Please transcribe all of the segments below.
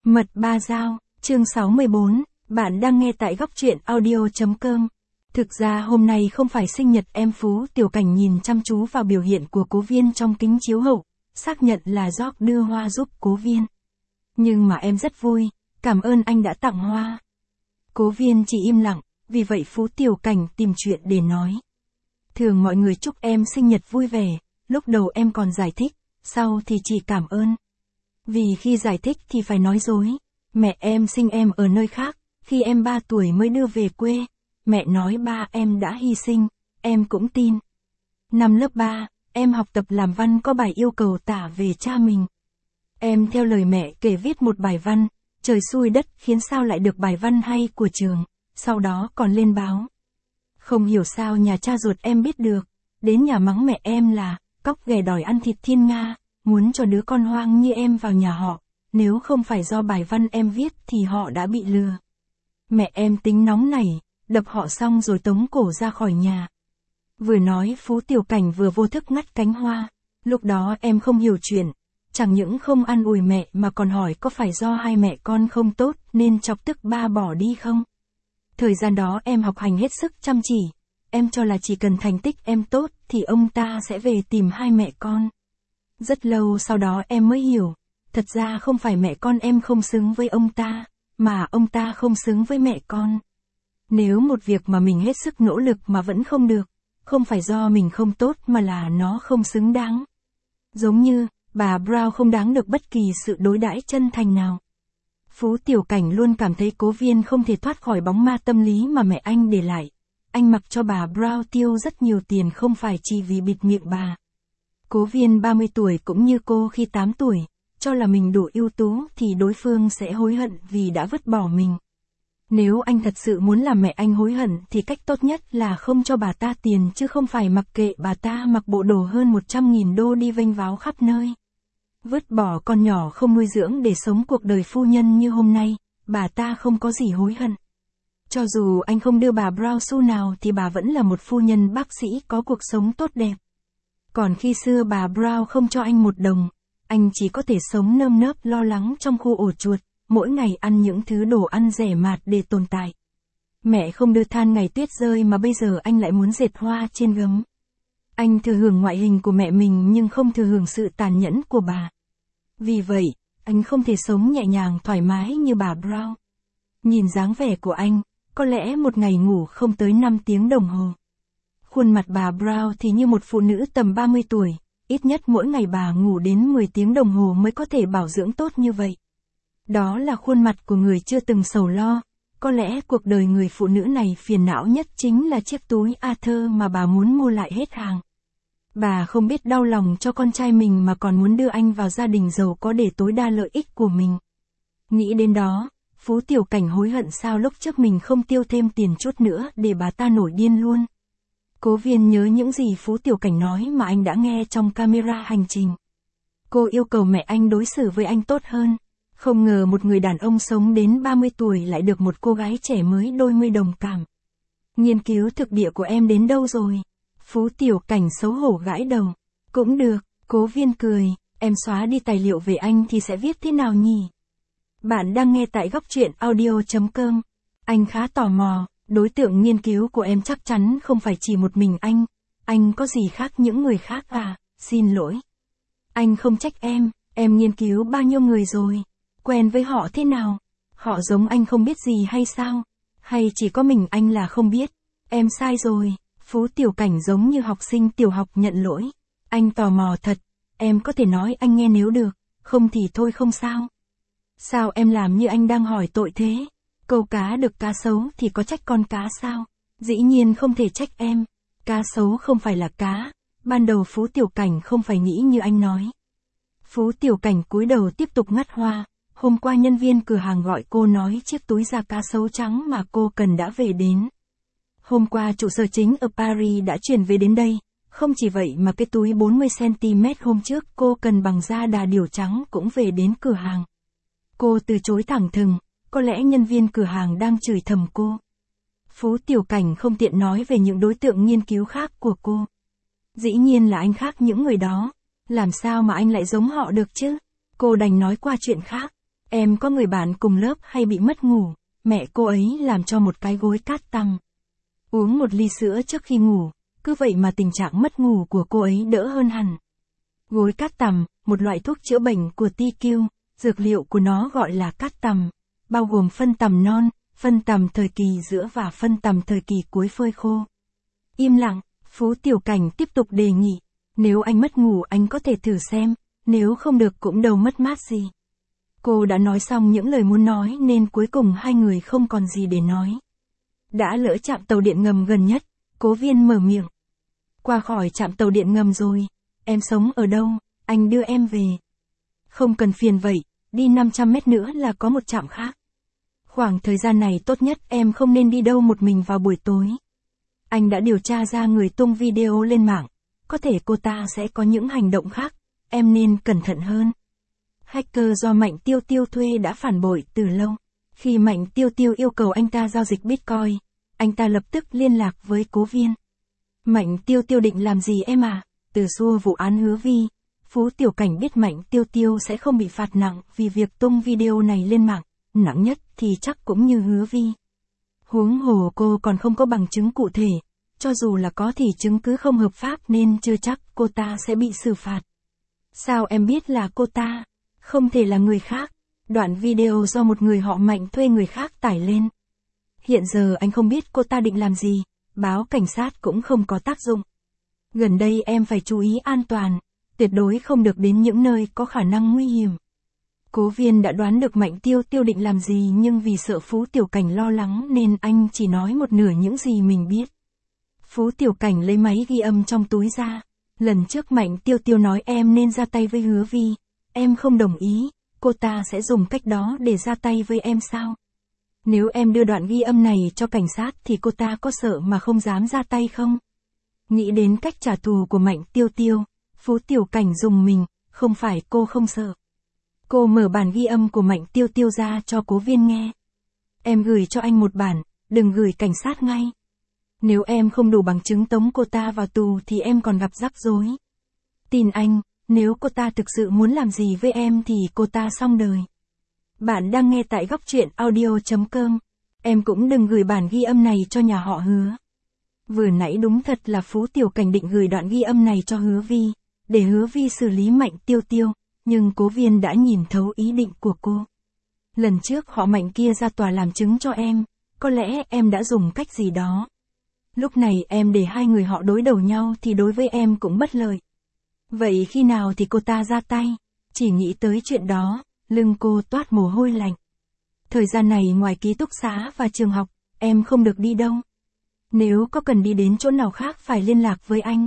Mật ba dao, chương 64, bạn đang nghe tại góc truyện audio.com. Thực ra hôm nay không phải sinh nhật em Phú Tiểu Cảnh nhìn chăm chú vào biểu hiện của Cố Viên trong kính chiếu hậu, xác nhận là George đưa hoa giúp Cố Viên. Nhưng mà em rất vui, cảm ơn anh đã tặng hoa. Cố Viên chỉ im lặng, vì vậy Phú Tiểu Cảnh tìm chuyện để nói. Thường mọi người chúc em sinh nhật vui vẻ, lúc đầu em còn giải thích, sau thì chỉ cảm ơn. Vì khi giải thích thì phải nói dối. Mẹ em sinh em ở nơi khác, khi em 3 tuổi mới đưa về quê. Mẹ nói ba em đã hy sinh, em cũng tin. Năm lớp 3, em học tập làm văn có bài yêu cầu tả về cha mình. Em theo lời mẹ kể viết một bài văn, trời xui đất khiến sao lại được bài văn hay của trường, sau đó còn lên báo. Không hiểu sao nhà cha ruột em biết được, đến nhà mắng mẹ em là, cóc ghẻ đòi ăn thịt thiên nga, muốn cho đứa con hoang như em vào nhà họ, nếu không phải do bài văn em viết thì họ đã bị lừa. Mẹ em tính nóng nảy, đập họ xong rồi tống cổ ra khỏi nhà. Vừa nói Phú Tiểu Cảnh vừa vô thức ngắt cánh hoa, lúc đó em không hiểu chuyện, chẳng những không an ủi mẹ mà còn hỏi có phải do hai mẹ con không tốt nên chọc tức ba bỏ đi không. Thời gian đó em học hành hết sức chăm chỉ, em cho là chỉ cần thành tích em tốt thì ông ta sẽ về tìm hai mẹ con. Rất lâu sau đó em mới hiểu, thật ra không phải mẹ con em không xứng với ông ta, mà ông ta không xứng với mẹ con. Nếu một việc mà mình hết sức nỗ lực mà vẫn không được, không phải do mình không tốt mà là nó không xứng đáng. Giống như, bà Brown không đáng được bất kỳ sự đối đãi chân thành nào. Phú Tiểu Cảnh luôn cảm thấy Cố Viên không thể thoát khỏi bóng ma tâm lý mà mẹ anh để lại. Anh mặc cho bà Brown tiêu rất nhiều tiền không phải chỉ vì bịt miệng bà. Cố Viên 30 tuổi cũng như cô khi 8 tuổi, cho là mình đủ ưu tú thì đối phương sẽ hối hận vì đã vứt bỏ mình. Nếu anh thật sự muốn làm mẹ anh hối hận thì cách tốt nhất là không cho bà ta tiền chứ không phải mặc kệ bà ta mặc bộ đồ hơn 100.000 đô đi vênh váo khắp nơi. Vứt bỏ con nhỏ không nuôi dưỡng để sống cuộc đời phu nhân như hôm nay, bà ta không có gì hối hận. Cho dù anh không đưa bà Brown xu nào thì bà vẫn là một phu nhân bác sĩ có cuộc sống tốt đẹp. Còn khi xưa bà Brown không cho anh một đồng, anh chỉ có thể sống nơm nớp lo lắng trong khu ổ chuột, mỗi ngày ăn những thứ đồ ăn rẻ mạt để tồn tại. Mẹ không đưa than ngày tuyết rơi mà bây giờ anh lại muốn dệt hoa trên gấm. Anh thừa hưởng ngoại hình của mẹ mình nhưng không thừa hưởng sự tàn nhẫn của bà. Vì vậy, anh không thể sống nhẹ nhàng thoải mái như bà Brown. Nhìn dáng vẻ của anh, có lẽ một ngày ngủ không tới 5 tiếng đồng hồ. Khuôn mặt bà Brown thì như một phụ nữ tầm 30 tuổi, ít nhất mỗi ngày bà ngủ đến 10 tiếng đồng hồ mới có thể bảo dưỡng tốt như vậy. Đó là khuôn mặt của người chưa từng sầu lo, có lẽ cuộc đời người phụ nữ này phiền não nhất chính là chiếc túi Arthur mà bà muốn mua lại hết hàng. Bà không biết đau lòng cho con trai mình mà còn muốn đưa anh vào gia đình giàu có để tối đa lợi ích của mình. Nghĩ đến đó, Phú Tiểu Cảnh hối hận sao lúc trước mình không tiêu thêm tiền chút nữa để bà ta nổi điên luôn. Cố Viên nhớ những gì Phú Tiểu Cảnh nói mà anh đã nghe trong camera hành trình. Cô yêu cầu mẹ anh đối xử với anh tốt hơn. Không ngờ một người đàn ông sống đến 30 tuổi lại được một cô gái trẻ mới đôi mươi đồng cảm. Nghiên cứu thực địa của em đến đâu rồi? Phú Tiểu Cảnh xấu hổ gãi đầu. Cũng được, Cố Viên cười, em xóa đi tài liệu về anh thì sẽ viết thế nào nhỉ? Bạn đang nghe tại góc truyện audio.com. Anh khá tò mò, đối tượng nghiên cứu của em chắc chắn không phải chỉ một mình anh có gì khác những người khác à? Xin lỗi. Anh không trách em nghiên cứu bao nhiêu người rồi? Quen với họ thế nào? Họ giống anh không biết gì hay sao? Hay chỉ có mình anh là không biết? Em sai rồi. Phú Tiểu Cảnh giống như học sinh tiểu học nhận lỗi. Anh tò mò thật, em có thể nói anh nghe nếu được, không thì thôi không sao. Sao em làm như anh đang hỏi tội thế? Câu cá được cá sấu thì có trách con cá sao? Dĩ nhiên không thể trách em. Cá sấu không phải là cá. Ban đầu Phú Tiểu Cảnh không phải nghĩ như anh nói. Phú Tiểu Cảnh cúi đầu tiếp tục ngắt hoa. Hôm qua nhân viên cửa hàng gọi cô nói chiếc túi da cá sấu trắng mà cô cần đã về đến. Hôm qua trụ sở chính ở Paris đã chuyển về đến đây. Không chỉ vậy mà cái túi 40cm hôm trước cô cần bằng da đà điểu trắng cũng về đến cửa hàng. Cô từ chối thẳng thừng, có lẽ nhân viên cửa hàng đang chửi thầm cô. Phú Tiểu Cảnh không tiện nói về những đối tượng nghiên cứu khác của cô. Dĩ nhiên là anh khác những người đó, làm sao mà anh lại giống họ được chứ? Cô đành nói qua chuyện khác. Em có người bạn cùng lớp hay bị mất ngủ, mẹ cô ấy làm cho một cái gối cát tằm. Uống một ly sữa trước khi ngủ, cứ vậy mà tình trạng mất ngủ của cô ấy đỡ hơn hẳn. Gối cát tằm, một loại thuốc chữa bệnh của TQ, dược liệu của nó gọi là cát tằm, bao gồm phân tằm non, phân tằm thời kỳ giữa và phân tằm thời kỳ cuối phơi khô. Im lặng, Phú Tiểu Cảnh tiếp tục đề nghị, nếu anh mất ngủ anh có thể thử xem, nếu không được cũng đâu mất mát gì. Cô đã nói xong những lời muốn nói nên cuối cùng hai người không còn gì để nói. Đã lỡ trạm tàu điện ngầm gần nhất, Cố Viên mở miệng. Qua khỏi trạm tàu điện ngầm rồi, em sống ở đâu, anh đưa em về. Không cần phiền vậy, đi 500 mét nữa là có một trạm khác. Khoảng thời gian này tốt nhất em không nên đi đâu một mình vào buổi tối. Anh đã điều tra ra người tung video lên mạng, có thể cô ta sẽ có những hành động khác, em nên cẩn thận hơn. Hacker do Mạnh Tiêu Tiêu thuê đã phản bội từ lâu. Khi Mạnh Tiêu Tiêu yêu cầu anh ta giao dịch Bitcoin, anh ta lập tức liên lạc với Cố Viên. Mạnh Tiêu Tiêu định làm gì em à? Từ xua vụ án Hứa Vi, Phú Tiểu Cảnh biết Mạnh Tiêu Tiêu sẽ không bị phạt nặng vì việc tung video này lên mạng, nặng nhất thì chắc cũng như Hứa Vi. Huống hồ cô còn không có bằng chứng cụ thể, cho dù là có thì chứng cứ không hợp pháp nên chưa chắc cô ta sẽ bị xử phạt. Sao em biết là cô ta? Không thể là người khác. Đoạn video do một người họ Mạnh thuê người khác tải lên. Hiện giờ anh không biết cô ta định làm gì, báo cảnh sát cũng không có tác dụng. Gần đây em phải chú ý an toàn, tuyệt đối không được đến những nơi có khả năng nguy hiểm. Cố Viên đã đoán được Mạnh Tiêu Tiêu định làm gì nhưng vì sợ Phú Tiểu Cảnh lo lắng nên anh chỉ nói một nửa những gì mình biết. Phú Tiểu Cảnh lấy máy ghi âm trong túi ra. Lần trước Mạnh Tiêu Tiêu nói em nên ra tay với Hứa Vi, em không đồng ý, cô ta sẽ dùng cách đó để ra tay với em sao? Nếu em đưa đoạn ghi âm này cho cảnh sát thì cô ta có sợ mà không dám ra tay không? Nghĩ đến cách trả thù của Mạnh Tiêu Tiêu, Phú Tiểu Cảnh rùng mình, không phải cô không sợ. Cô mở bản ghi âm của Mạnh Tiêu Tiêu ra cho Cố Viên nghe. Em gửi cho anh một bản, đừng gửi cảnh sát ngay. Nếu em không đủ bằng chứng tống cô ta vào tù thì em còn gặp rắc rối. Tin anh, nếu cô ta thực sự muốn làm gì với em thì cô ta xong đời. Bạn đang nghe tại Góc Truyện Audio.com. Em cũng đừng gửi bản ghi âm này cho nhà họ Hứa. Vừa nãy đúng thật là Phú Tiểu Cảnh định gửi đoạn ghi âm này cho Hứa Vi, để Hứa Vi xử lý Mạnh Tiêu Tiêu, nhưng Cố Viên đã nhìn thấu ý định của cô. Lần trước họ Mạnh kia ra tòa làm chứng cho em, có lẽ em đã dùng cách gì đó. Lúc này em để hai người họ đối đầu nhau thì đối với em cũng bất lợi. Vậy khi nào thì cô ta ra tay? Chỉ nghĩ tới chuyện đó, lưng cô toát mồ hôi lạnh. Thời gian này ngoài ký túc xá và trường học, em không được đi đâu. Nếu có cần đi đến chỗ nào khác phải liên lạc với anh.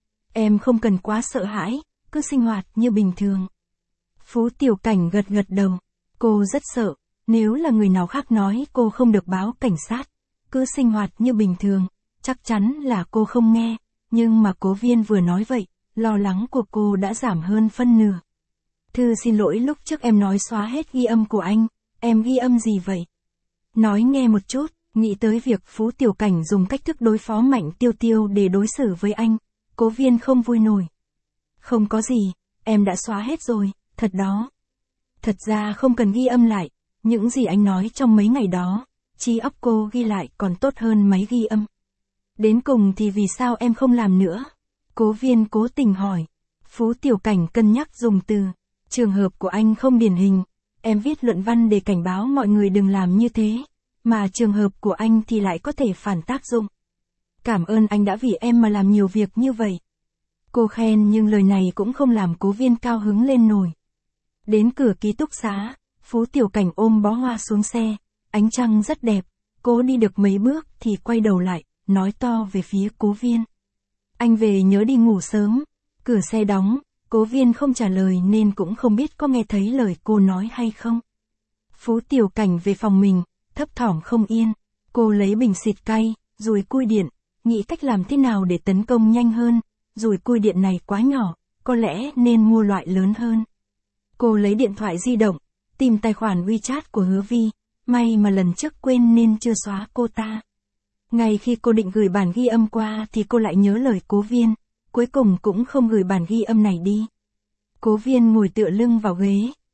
Em không cần quá sợ hãi, cứ sinh hoạt như bình thường. Phú Tiểu Cảnh gật gật đầu. Cô rất sợ, nếu là người nào khác nói cô không được báo cảnh sát, cứ sinh hoạt như bình thường, chắc chắn là cô không nghe. Nhưng mà Cố Viên vừa nói vậy, lo lắng của cô đã giảm hơn phân nửa. Thư xin lỗi lúc trước em nói xóa hết ghi âm của anh, em ghi âm gì vậy? Nói nghe một chút, nghĩ tới việc Phú Tiểu Cảnh dùng cách thức đối phó Mạnh Tiêu Tiêu để đối xử với anh, Cố Viên không vui nổi. Không có gì, em đã xóa hết rồi, thật đó. Thật ra không cần ghi âm lại, những gì anh nói trong mấy ngày đó, trí óc cô ghi lại còn tốt hơn máy ghi âm. Đến cùng thì vì sao em không làm nữa? Cố Viên cố tình hỏi. Phú Tiểu Cảnh cân nhắc dùng từ. Trường hợp của anh không điển hình, em viết luận văn để cảnh báo mọi người đừng làm như thế, mà trường hợp của anh thì lại có thể phản tác dụng. Cảm ơn anh đã vì em mà làm nhiều việc như vậy. Cô khen nhưng lời này cũng không làm Cố Viên cao hứng lên nổi. Đến cửa ký túc xá, Phú Tiểu Cảnh ôm bó hoa xuống xe, ánh trăng rất đẹp, cô đi được mấy bước thì quay đầu lại, nói to về phía Cố Viên. Anh về nhớ đi ngủ sớm. Cửa xe đóng, Cố Viên không trả lời nên cũng không biết có nghe thấy lời cô nói hay không. Phú Tiểu Cảnh về phòng mình, thấp thỏm không yên. Cô lấy bình xịt cay, dùi cui điện, nghĩ cách làm thế nào để tấn công nhanh hơn. Dùi cui điện này quá nhỏ, có lẽ nên mua loại lớn hơn. Cô lấy điện thoại di động, tìm tài khoản WeChat của Hứa Vi, may mà lần trước quên nên chưa xóa cô ta. Ngay khi cô định gửi bản ghi âm qua thì cô lại nhớ lời Cố Viên, cuối cùng cũng không gửi bản ghi âm này đi. Cố Viên ngồi tựa lưng vào ghế,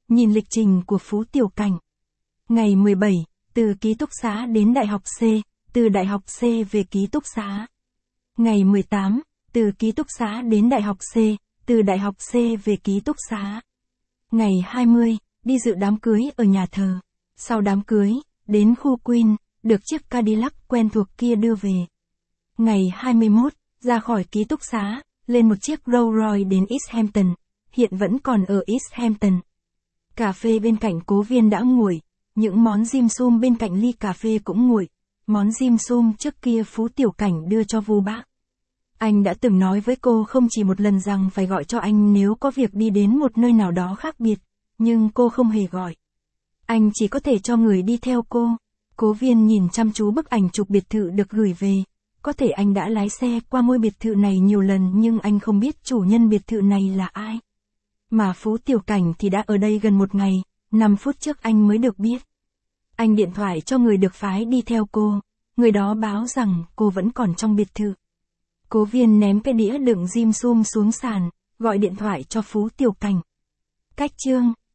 Nhìn lịch trình của Phú Tiểu Cảnh. Ngày 17, từ ký túc xá đến Đại học C, từ Đại học C về ký túc xá. Ngày 18, từ ký túc xá đến Đại học C, từ Đại học C về ký túc xá. Ngày 20, đi dự đám cưới ở nhà thờ. Sau đám cưới, đến khu Queen, được chiếc Cadillac quen thuộc kia đưa về. Ngày 21, ra khỏi ký túc xá, lên một chiếc Rolls Royce đến East Hampton, hiện vẫn còn ở East Hampton. Cà phê bên cạnh Cố Viên đã nguội, những món dim sum bên cạnh ly cà phê cũng nguội, món dim sum trước kia Phú Tiểu Cảnh đưa cho Vu Bác. Anh đã từng nói với cô không chỉ một lần rằng phải gọi cho anh nếu có việc đi đến một nơi nào đó khác biệt, nhưng cô không hề gọi. Anh chỉ có thể cho người đi theo cô. Cố Viên nhìn chăm chú bức ảnh chụp biệt thự được gửi về. Có thể anh đã lái xe qua ngôi biệt thự này nhiều lần nhưng anh không biết chủ nhân biệt thự này là ai. Mà Phú Tiểu Cảnh thì đã ở đây gần 1 ngày, 5 phút trước anh mới được biết. Anh điện thoại cho người được phái đi theo cô, người đó báo rằng cô vẫn còn trong biệt thự. Cố Viên ném cái đĩa đựng dim sum xuống sàn, gọi điện thoại cho Phú Tiểu Cảnh. Cách chương